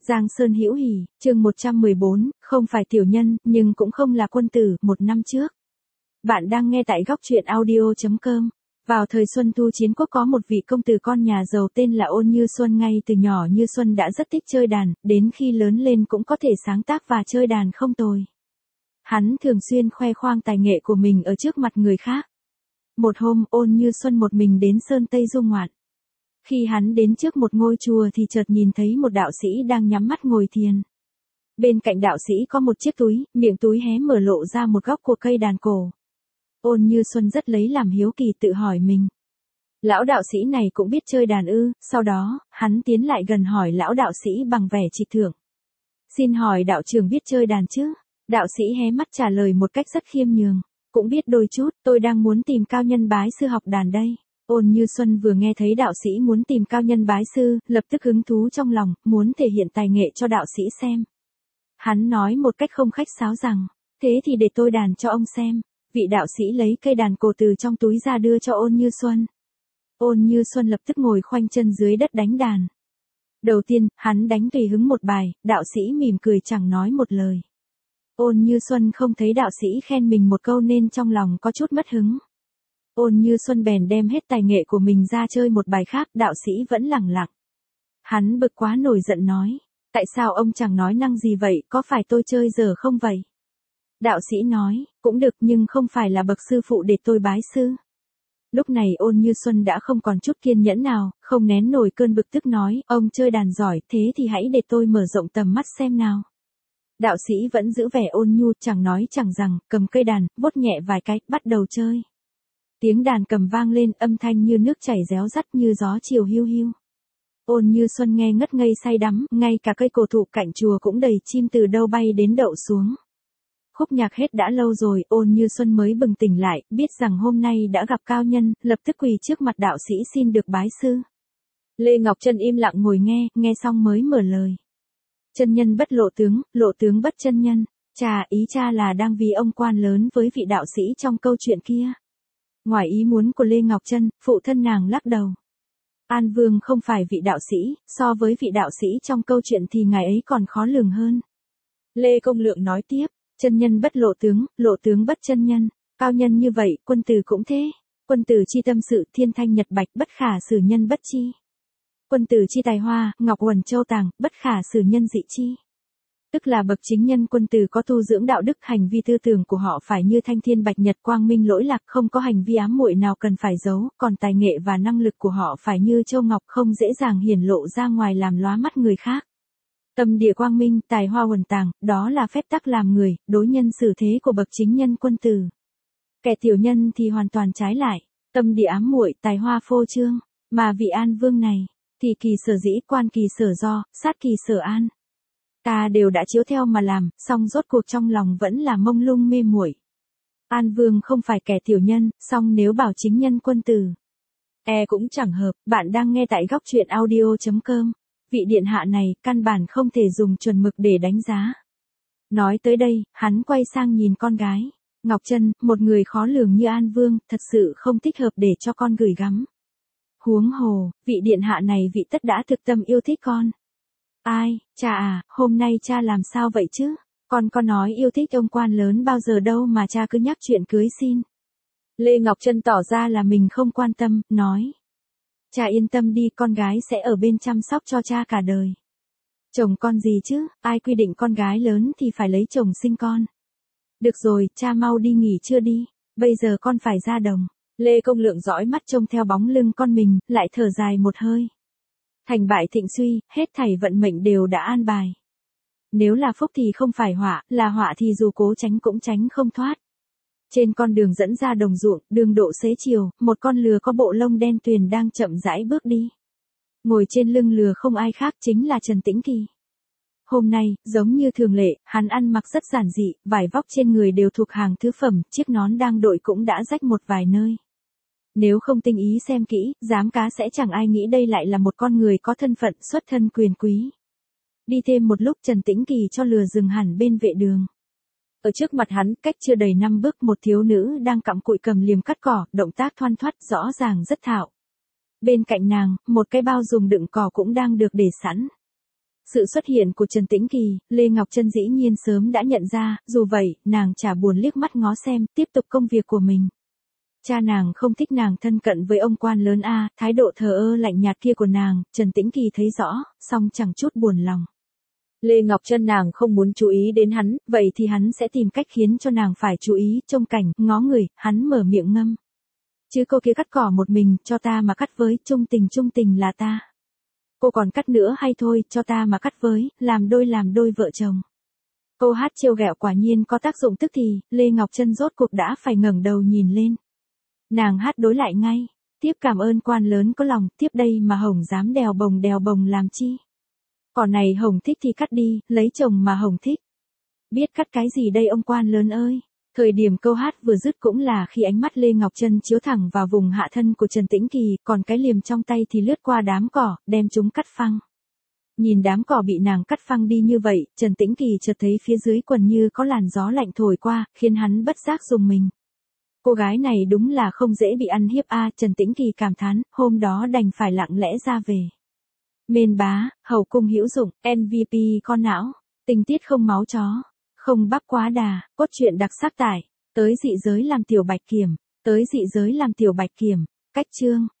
Giang Sơn Hữu Hỉ, chương 114, không phải tiểu nhân, nhưng cũng không là quân tử, một năm trước. Bạn đang nghe tại góc truyện audio.com. Vào thời Xuân Thu Chiến Quốc có một vị công tử con nhà giàu tên là Ôn Như Xuân. Ngay từ nhỏ Như Xuân đã rất thích chơi đàn, đến khi lớn lên cũng có thể sáng tác và chơi đàn không tồi. Hắn thường xuyên khoe khoang tài nghệ của mình ở trước mặt người khác. Một hôm, Ôn Như Xuân một mình đến Sơn Tây du ngoạn. Khi hắn đến trước một ngôi chùa thì chợt nhìn thấy một đạo sĩ đang nhắm mắt ngồi thiền. Bên cạnh đạo sĩ có một chiếc túi, miệng túi hé mở lộ ra một góc của cây đàn cổ. Ôn Như Xuân rất lấy làm hiếu kỳ tự hỏi mình. Lão đạo sĩ này cũng biết chơi đàn ư? Sau đó, hắn tiến lại gần hỏi lão đạo sĩ bằng vẻ trịch thượng. Xin hỏi đạo trưởng biết chơi đàn chứ? Đạo sĩ hé mắt trả lời một cách rất khiêm nhường. Cũng biết đôi chút, tôi đang muốn tìm cao nhân bái sư học đàn đây. Ôn Như Xuân vừa nghe thấy đạo sĩ muốn tìm cao nhân bái sư, lập tức hứng thú trong lòng, muốn thể hiện tài nghệ cho đạo sĩ xem. Hắn nói một cách không khách sáo rằng, thế thì để tôi đàn cho ông xem. Vị đạo sĩ lấy cây đàn cổ từ trong túi ra đưa cho Ôn Như Xuân. Ôn Như Xuân lập tức ngồi khoanh chân dưới đất đánh đàn. Đầu tiên, hắn đánh tùy hứng một bài, đạo sĩ mỉm cười chẳng nói một lời. Ôn Như Xuân không thấy đạo sĩ khen mình một câu nên trong lòng có chút mất hứng. Ôn Như Xuân bèn đem hết tài nghệ của mình ra chơi một bài khác, đạo sĩ vẫn lẳng lặng. Hắn bực quá nổi giận nói, tại sao ông chẳng nói năng gì vậy, có phải tôi chơi dở không vậy? Đạo sĩ nói, cũng được nhưng không phải là bậc sư phụ để tôi bái sư. Lúc này Ôn Như Xuân đã không còn chút kiên nhẫn nào, không nén nổi cơn bực tức nói, ông chơi đàn giỏi, thế thì hãy để tôi mở rộng tầm mắt xem nào. Đạo sĩ vẫn giữ vẻ ôn nhu, chẳng nói chẳng rằng, cầm cây đàn, vuốt nhẹ vài cái, bắt đầu chơi. Tiếng đàn cầm vang lên, âm thanh như nước chảy réo rắt, như gió chiều hiu hiu. Ôn Như Xuân nghe ngất ngây say đắm, ngay cả cây cổ thụ cạnh chùa cũng đầy chim từ đâu bay đến đậu xuống. Khúc nhạc hết đã lâu rồi, Ôn Như Xuân mới bừng tỉnh lại, biết rằng hôm nay đã gặp cao nhân, lập tức quỳ trước mặt đạo sĩ xin được bái sư. Lê Ngọc Trân im lặng ngồi nghe xong mới mở lời. Chân nhân bất lộ tướng bất chân nhân. Ý cha là đang vì ông quan lớn với vị đạo sĩ trong câu chuyện kia. Ngoài ý muốn của Lê Ngọc Trân, phụ thân nàng lắc đầu. An Vương không phải vị đạo sĩ, so với vị đạo sĩ trong câu chuyện thì ngài ấy còn khó lường hơn. Lê Công Lượng nói tiếp, chân nhân bất lộ tướng bất chân nhân, cao nhân như vậy, quân tử cũng thế. Quân tử chi tâm sự, thiên thanh nhật bạch, bất khả xử nhân bất chi. Quân tử chi tài hoa, ngọc uẩn châu tàng, bất khả xử nhân dị chi. Tức là bậc chính nhân quân tử có tu dưỡng đạo đức, hành vi tư tưởng của họ phải như thanh thiên bạch nhật quang minh lỗi lạc, không có hành vi ám muội nào cần phải giấu, còn tài nghệ và năng lực của họ phải như châu ngọc, không dễ dàng hiển lộ ra ngoài làm lóa mắt người khác. Tâm địa quang minh, tài hoa uẩn tàng, đó là phép tắc làm người, đối nhân xử thế của bậc chính nhân quân tử. Kẻ tiểu nhân thì hoàn toàn trái lại, tâm địa ám muội, tài hoa phô trương, mà vị An Vương này, thì kỳ sở dĩ, quan kỳ sở do, sát kỳ sở an. Ta đều đã chiếu theo mà làm, song rốt cuộc trong lòng vẫn là mông lung mê muội. An Vương không phải kẻ tiểu nhân, song nếu bảo chính nhân quân tử, cũng chẳng hợp. Bạn đang nghe tại góc truyện audio.com. Vị điện hạ này, căn bản không thể dùng chuẩn mực để đánh giá. Nói tới đây, hắn quay sang nhìn con gái. Ngọc Trân, một người khó lường như An Vương, thật sự không thích hợp để cho con gửi gắm. Huống hồ, vị điện hạ này vị tất đã thực tâm yêu thích con. Ai, cha hôm nay cha làm sao vậy chứ? Con có nói yêu thích ông quan lớn bao giờ đâu mà cha cứ nhắc chuyện cưới xin. Lê Ngọc Trân tỏ ra là mình không quan tâm, nói. Cha yên tâm đi, con gái sẽ ở bên chăm sóc cho cha cả đời. Chồng con gì chứ, ai quy định con gái lớn thì phải lấy chồng sinh con. Được rồi, cha mau đi nghỉ trưa đi, bây giờ con phải ra đồng. Lê Công Lượng dõi mắt trông theo bóng lưng con mình, lại thở dài một hơi. Thành bại thịnh suy, hết thảy vận mệnh đều đã an bài. Nếu là phúc thì không phải họa, là họa thì dù cố tránh cũng tránh không thoát. Trên con đường dẫn ra đồng ruộng, đường độ xế chiều, một con lừa có bộ lông đen tuyền đang chậm rãi bước đi. Ngồi trên lưng lừa không ai khác chính là Trần Tĩnh Kỳ. Hôm nay, giống như thường lệ, hắn ăn mặc rất giản dị, vải vóc trên người đều thuộc hàng thứ phẩm, chiếc nón đang đội cũng đã rách một vài nơi. Nếu không tinh ý xem kỹ, giám cá sẽ chẳng ai nghĩ đây lại là một con người có thân phận xuất thân quyền quý. Đi thêm một lúc Trần Tĩnh Kỳ cho lừa dừng hẳn bên vệ đường. Ở trước mặt hắn, cách chưa đầy 5 bước một thiếu nữ đang cặm cụi cầm liềm cắt cỏ, động tác thoăn thoắt rõ ràng rất thạo. Bên cạnh nàng, một cái bao dùng đựng cỏ cũng đang được để sẵn. Sự xuất hiện của Trần Tĩnh Kỳ, Lê Ngọc Trân dĩ nhiên sớm đã nhận ra, dù vậy, nàng chả buồn liếc mắt ngó xem, tiếp tục công việc của mình. Cha nàng không thích nàng thân cận với ông quan lớn a, thái độ thờ ơ lạnh nhạt kia của nàng, Trần Tĩnh Kỳ thấy rõ, song chẳng chút buồn lòng. Lê Ngọc Trân nàng không muốn chú ý đến hắn, vậy thì hắn sẽ tìm cách khiến cho nàng phải chú ý, trông cảnh, ngó người, hắn mở miệng ngâm. Chứ cô kia cắt cỏ một mình, cho ta mà cắt với, trung tình là ta. Cô còn cắt nữa hay thôi, cho ta mà cắt với, làm đôi vợ chồng. Câu hát trêu ghẹo quả nhiên có tác dụng tức thì, Lê Ngọc Trân rốt cuộc đã phải ngẩng đầu nhìn lên. Nàng hát đối lại ngay, tiếp cảm ơn quan lớn có lòng, tiếp đây mà Hồng dám đèo bồng làm chi. Cỏ này Hồng thích thì cắt đi, lấy chồng mà Hồng thích. Biết cắt cái gì đây ông quan lớn ơi. Thời điểm câu hát vừa dứt cũng là khi ánh mắt Lê Ngọc Trân chiếu thẳng vào vùng hạ thân của Trần Tĩnh Kỳ, còn cái liềm trong tay thì lướt qua đám cỏ, đem chúng cắt phăng. Nhìn đám cỏ bị nàng cắt phăng đi như vậy, Trần Tĩnh Kỳ chợt thấy phía dưới quần như có làn gió lạnh thổi qua, khiến hắn bất giác rùng mình. Cô gái này đúng là không dễ bị ăn hiếp a, Trần Tĩnh Kỳ cảm thán, hôm đó đành phải lặng lẽ ra về. Mên bá, hậu cung hữu dụng, MVP con não, tình tiết không máu chó, không bắp quá đà, cốt truyện đặc sắc tải, tới dị giới làm tiểu bạch kiểm, cách chương.